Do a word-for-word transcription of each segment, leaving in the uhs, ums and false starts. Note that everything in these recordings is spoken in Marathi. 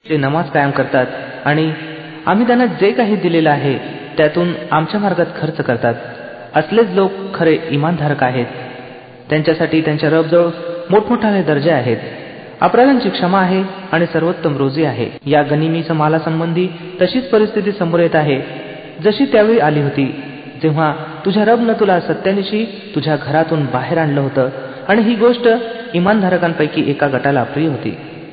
ते नमाज कायम करतात आणि आम्ही त्यांना जे काही दिलेलं आहे त्यातून आमच्या मार्गात खर्च करतात. असलेच लोक खरे इमानधारक आहेत. त्यांच्यासाठी त्यांच्या रबजवळ मोठमोठाले दर्जे आहेत. अपराधांची क्षमा आहे आणि सर्वोत्तम रोजी आहे. या गनिमीच्या मालासंबंधी तशीच परिस्थिती समोर येत आहे जशी त्यावेळी आली होती जेव्हा तुझ्या रबनं तुला सत्यानिशी तुझ्या घरातून बाहेर आणलं होतं आणि ही गोष्ट इमानधारकांपैकी एका गटाला अप्रिय होती.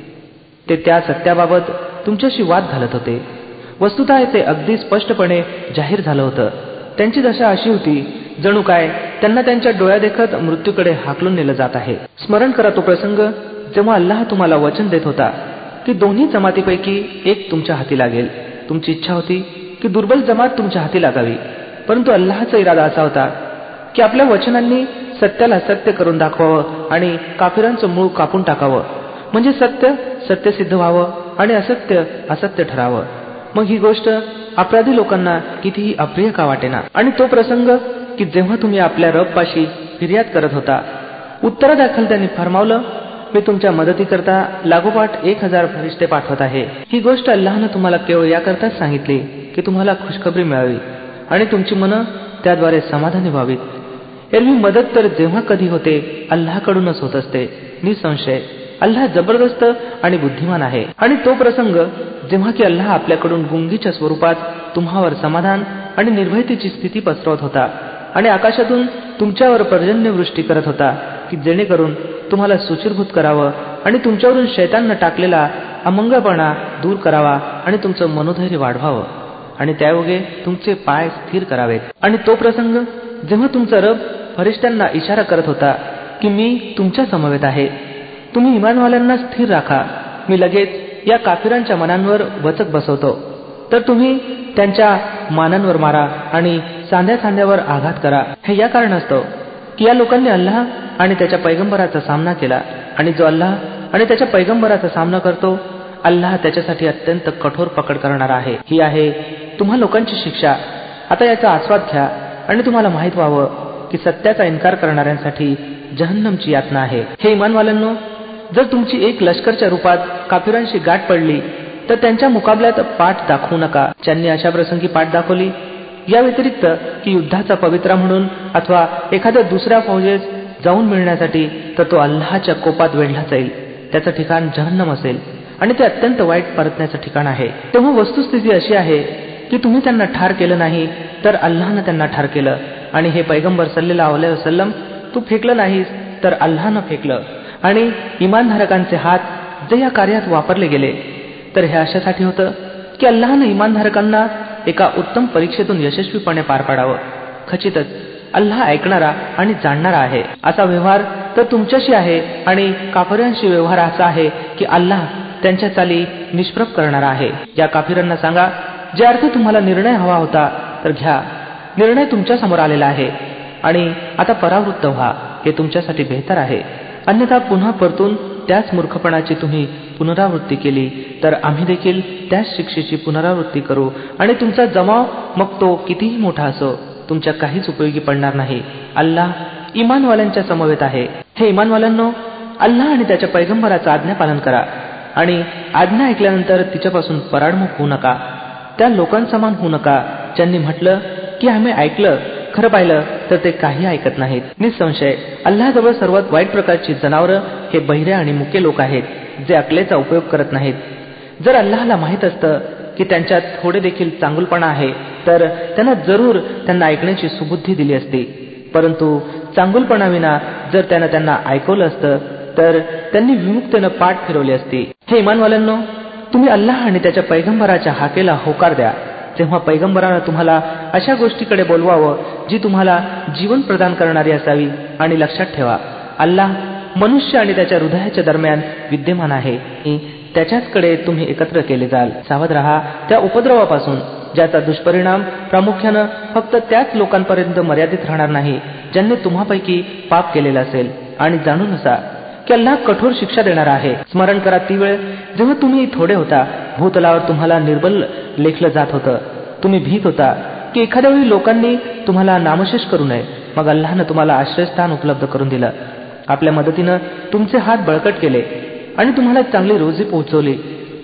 ते त्या सत्याबाबत तुमच्याशी वाद घालत होते. वस्तुतः ते अगदी स्पष्टपणे जाहीर झालं होतं. त्यांची दशा अशी होती जणू काय त्यांना त्यांच्या डोळ्यादेखत मृत्यूकडे हाकलून नेलं जात आहे. स्मरण करा तो प्रसंग जेव्हा अल्लाह तुम्हाला वचन देत होता की दोन्ही जमातीपैकी एक तुमच्या हाती लागेल. तुमची इच्छा होती की दुर्बल जमात तुमच्या हाती लागावी, परंतु अल्लाहचा इरादा असा होता की आपल्या वचनांनी सत्याला सत्य करून दाखवावं आणि काफिरांचं मूळ कापून टाकावं, म्हणजे सत्य सत्य सिद्ध व्हावं आणि असत्य असत्य ठरावं. मग ही गोष्ट अपराधी लोकांना कितीही अप्रिय का वाटेना. आणि तो प्रसंग की जेव्हा तुम्ही आपल्या रबपाशी फिर्याद करत होता, उत्तरादाखल त्यांनी फरमावलं, मी तुमच्या मदतीकरता लागोपाठ एक हजार फरिश्ते पाठवत आहे. ही गोष्ट अल्लाहनं तुम्हाला केवळ याकरताच सांगितली की तुम्हाला खुशखबरी मिळावी आणि तुमची मनं त्याद्वारे समाधानी व्हावीत. एरवी मदत तर जेव्हा कधी होते अल्लाहकडूनच होत असते. निसंशय अल्लाह जबरदस्त आणि बुद्धिमान आहे. आणि तो प्रसंग जेव्हा की अल्लाह आपल्याकडून गुंगीच्या स्वरूपात तुम्हावर समाधान आणि निर्भयतेची स्थिती पसरवत होता आणि आकाशातून तुमच्यावर पर्जन्यवृष्टी करत होता की जेणेकरून तुम्हाला सुचिरभूत करावं आणि तुमच्यावरून शैताननं टाकलेला अमंगळपणा दूर करावा आणि तुमचं मनोधैर्य वाढवावं आणि त्यायोगे तुमचे पाय स्थिर करावेत. आणि तो प्रसंग जेव्हा तुमचा रब फरिश्त्यांना इशारा करत होता की मी तुमच्या समवेत आहे, तुम्ही इमानवाल्यांना स्थिर राखा, मी लगेच या काफिरांच्या मनांवर वचक बसवतो, तर तुम्ही त्यांच्या मानांवर मारा आणि सांध्या सांध्यावर आघात करा. हे या कारणास्तव की या लोकांनी अल्लाह आणि त्याच्या पैगंबराचा सामना केला आणि जो अल्लाह आणि त्याच्या पैगंबराचा सामना करतो अल्लाह त्याच्यासाठी अत्यंत कठोर पकड करणारा आहे. ही आहे तुम्हा लोकांची शिक्षा. आता याचा आस्वाद घ्या आणि तुम्हाला माहित व्हावं की सत्याचा इन्कार करणाऱ्यांसाठी जहन्नमची यातना आहे. हे इमानवाल्यांनो, जर तुमची एक लष्करच्या रूपात काफिरांशी गाठ पडली तर त्यांच्या मुकाबल्यात पाठ दाखवू नका. ज्यांनी अशा प्रसंगी पाठ दाखवली, या व्यतिरिक्त की युद्धाचा पवित्रा म्हणून अथवा एखाद्या दुसऱ्या फौजेस जाऊन मिळण्यासाठी, तर तो अल्लाहच्या कोपात वेढला जाईल. त्याचं ठिकाण जहन्नम असेल आणि ते अत्यंत वाईट परतण्याचं ठिकाण आहे. तेव्हा वस्तुस्थिती अशी आहे की तुम्ही त्यांना ठार केलं नाही तर अल्लाहनं त्यांना ठार केलं आणि हे पैगंबर सल्लल्लाहु अलैहि वसल्लम तू फेकलं नाहीस तर अल्लाहनं फेकलं. आणि इमानधारकांचे हात जे या कार्यात वापरले गेले तर हे अशासाठी होतं की अल्लाहनं इमानधारकांना एका उत्तम परीक्षेतून यशस्वीपणे पार पाडावं. खचितच अल्लाह ऐकणारा आणि जाणणारा आहे. असा व्यवहार तर तुमच्याशी आहे आणि काफिरांशी व्यवहार असा आहे की अल्लाह त्यांच्या चाली निष्प्रभ करणारा आहे. या काफिरांना सांगा, जे अर्थ तुम्हाला निर्णय हवा होता तर घ्या, निर्णय तुमच्या समोर आलेला आहे आणि आता परावृत्त व्हा, हे तुमच्यासाठी बेहतर आहे. अन्यथा पुन्हा परतून त्याच मूर्खपणाची तुम्ही पुनरावृत्ती केली तर आम्ही देखील त्याच शिक्षेची पुनरावृत्ती करू आणि तुमचा जमाव मग तो कितीही मोठा असो तुमच्या काहीच उपयोगी पडणार नाही. अल्लाह इमानवाल्यांच्या समवेत आहे. हे इमानवाल्यांनो, अल्लाह आणि त्याच्या पैगंबराचं आज्ञापालन करा आणि आज्ञा ऐकल्यानंतर तिच्यापासून पराडमुख होऊ नका. त्या लोकांसमान होऊ नका ज्यांनी म्हटलं की आम्ही ऐकलं, खरं पाहिलं तर ते काही ऐकत नाहीत. निसंशय अल्लाहजवळ सर्वात वाईट प्रकारची जनावरं हे बहिरे आणि मुके लोक आहेत जे अकलेचा उपयोग करत नाहीत. जर अल्लाहला माहित असतं की त्यांच्यात थोडे देखील चांगुलपणा आहे तर त्यांना जरूर त्यांना ऐकण्याची सुबुद्धी दिली असती, परंतु चांगुलपणाविना जर त्यानं त्यांना ऐकवलं असतं तर त्यांनी विमुक्तेनं पाठ फिरवली असती. हे इमानवाल्यांनो, तुम्ही अल्लाह आणि त्याच्या पैगंबराच्या हाकेला होकार द्या तेव्हा पैगंबरानं तुम्हाला अशा गोष्टीकडे बोलवावं जी तुम्हाला जीवन प्रदान करणारी असावी. आणि लक्षात ठेवा, अल्लाह मनुष्य आणि त्याच्या हृदयाच्या दरम्यान विद्यमान आहे. त्याच्याचकडे तुम्ही एकत्र केले जाल. सावध रहा त्या उपद्रवापासून ज्याचा दुष्परिणाम प्रामुख्यानं फक्त त्याच लोकांपर्यंत मर्यादित राहणार नाही ज्यांनी तुम्हापैकी पाप केलेलं असेल. आणि जाणून असा की अल्लाह कठोर शिक्षा देणार आहे. स्मरण करा ती वेळ जेव्हा तुम्ही थोडे होता, भूतलावर तुम्हाला निर्बल लेखलं जात होतं. तुम्ही भीत होता की एखाद्या वेळी लोकांनी तुम्हाला नामशेष करू नये. मग अल्लाहनं तुम्हाला आश्रयस्थान उपलब्ध करून दिलं. आपल्या मदतीनं तुमचे हात बळकट केले आणि तुम्हाला चांगली रोजी पोहोचवली.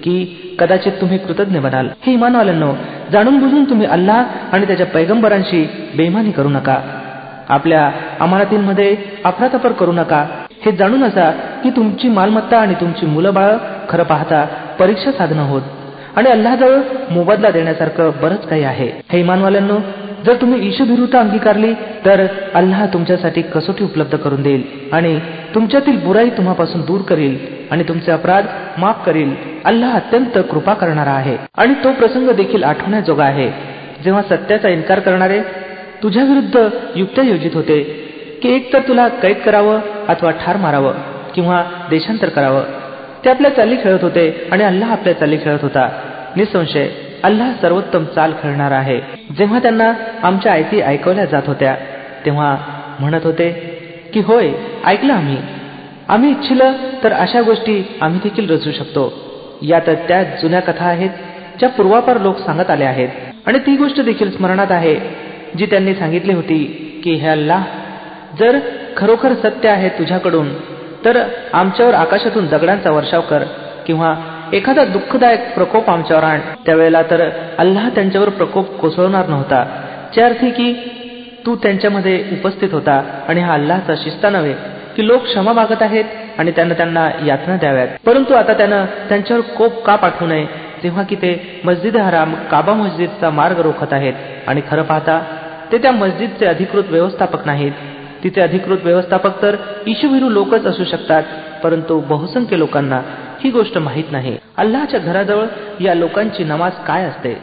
की कदाचित तुम्ही कृतज्ञ बनाल. हे इमानवाल्यांनो, जाणून बुजून तुम्ही अल्लाह आणि त्याच्या पैगंबरांशी बेईमानी करू नका. आपल्या अमानतींमध्ये अफरातफर करू नका. हे जाणून असा की तुमची मालमत्ता आणि तुमची मुलं बाळ खरं पाहता परीक्षा साधनं होत आणि अल्लाहजवळ मोबदला देण्यासारखं बरंच काही आहे. हे इमानवाल्यांनो, जर तुम्ही ईशभिरुता अंगीकारली तर अल्लाह तुमच्यासाठी कसोटी उपलब्ध करून देईल आणि तुमच्यातील बुराई तुम्हापासून दूर करील आणि तुमचे अपराध माफ करील. अल्लाह अत्यंत कृपा करणारा आहे. आणि तो प्रसंग देखील आठवण्याजोगा आहे जेव्हा सत्याचा इन्कार करणारे तुझ्या विरुद्ध युक्त्या योजित होते की एक तर तुला कैद करावं अथवा ठार मारावं किंवा देशांतर करावं. ते आपल्या चाली खेळत होते आणि अल्लाह आपल्या चाली खेळत होता. निसंशय अल्लाह सर्वोत्तम चाल खेळणारा आहे. जेव्हा त्यांना आमच्या आयती ऐकवल्या जात होत्या तेव्हा म्हणत होते की होय, ऐकलं आम्ही आम्ही इच्छिलं तर अशा गोष्टी आम्ही देखील रचू शकतो. या तर त्या जुन्या कथा आहेत ज्या पूर्वापार लोक सांगत आले आहेत आणि ती गोष्ट देखील स्मरणात आहे जी त्यांनी सांगितली होती की हे अल्लाह, जर खरोखर सत्य आहे तुझ्याकडून तर आमच्यावर आकाशातून दगडांचा वर्षाव कर किंवा एखादा दुःखदायक प्रकोप आमच्यावर आण. त्यावेळेला तर अल्लाह त्यांच्यावर प्रकोप कोसळवणार नव्हता, च्या अर्थी की तू त्यांच्यामध्ये उपस्थित होता. आणि हा अल्लाहचा शिस्ता नव्हे की लोक क्षमा मागत आहेत आणि त्यानं त्यांना यातना द्याव्यात. परंतु आता त्यानं त्यांच्यावर कोप का पाठवू नये जेव्हा की ते मस्जिद हराम काबा मस्जिदचा मार्ग रोखत आहेत आणि खरं पाहता ते त्या मस्जिदचे अधिकृत व्यवस्थापक नाहीत. तिचे अधिकृत व्यवस्थापक तर ईशभिरू लोकच असू शकतात, परंतु बहुसंख्य लोकांना ही गोष्ट माहीत नाही. अल्लाहच्या घराजवळ या लोकांची नमाज काय असते?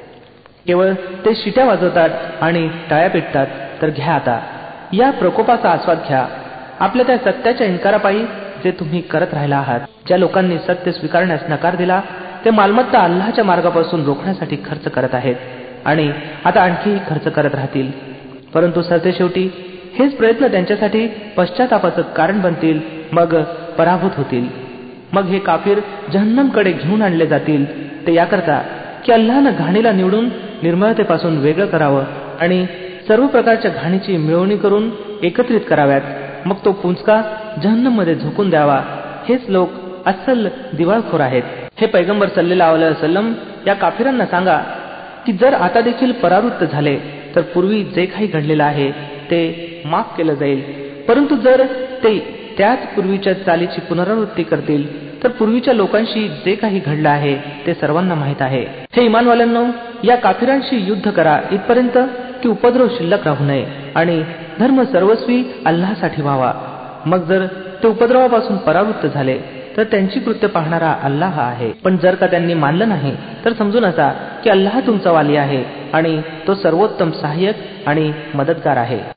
केवळ ते शिट्या वाजवतात आणि टाळ्या पेटतात. तर घ्या आता या प्रकोपाचा आस्वाद घ्या, आपल्या त्या सत्याच्या इन्कारापायी जे तुम्ही करत राहिला आहात. ज्या लोकांनी सत्य स्वीकारण्यास नकार दिला ते मालमत्ता अल्लाहच्या मार्गापासून रोखण्यासाठी खर्च करत आहेत आणि आता आणखीही खर्च करत राहतील. परंतु सरतेशेवटी हेच प्रयत्न त्यांच्यासाठी पश्चातापाचं कारण बनतील, मग पराभूत होतील. मग हे काफिर जहन्नमकडे घेऊन आणले जातील. ते याकरता की अल्लाहनं घाणीला निवडून निर्मळतेपासून वेगळं करावं आणि सर्व प्रकारच्या घाणीची मिळवणी करून एकत्रित कराव्यात, मग तो पुंचका जहन्नममध्ये झोकून द्यावा. हेच लोक अस्सल दिवाळखोर आहेत. हे पैगंबर सल्लल्लाहु अलैहि वसल्लम, या काफिरांना सांगा की जर आता देखील परावृत्त झाले तर पूर्वी जे काही घडलेलं आहे ते माफ केलं जाईल. परंतु जर ते त्याच पूर्वीच्या चालीची पुनरावृत्ती करतील तर पूर्वीच्या लोकांशी जे काही घडलं आहे ते सर्वांना माहीत आहे. हे इमानवाल्यांनो, या काफिरांशी युद्ध करा इथपर्यंत की उपद्रव शिल्लक राहू नये आणि धर्म सर्वस्वी अल्लाहसाठी व्हावा. मग जर ते उपद्रवापासून परावृत्त झाले तर त्यांची कृत्य पाहणारा अल्लाह आहे. पण जर का त्यांनी मानलं नाही तर समजून असा की अल्लाह तुमचा वाली आहे आणि तो सर्वोत्तम सहाय्यक आणि मदतगार आहे.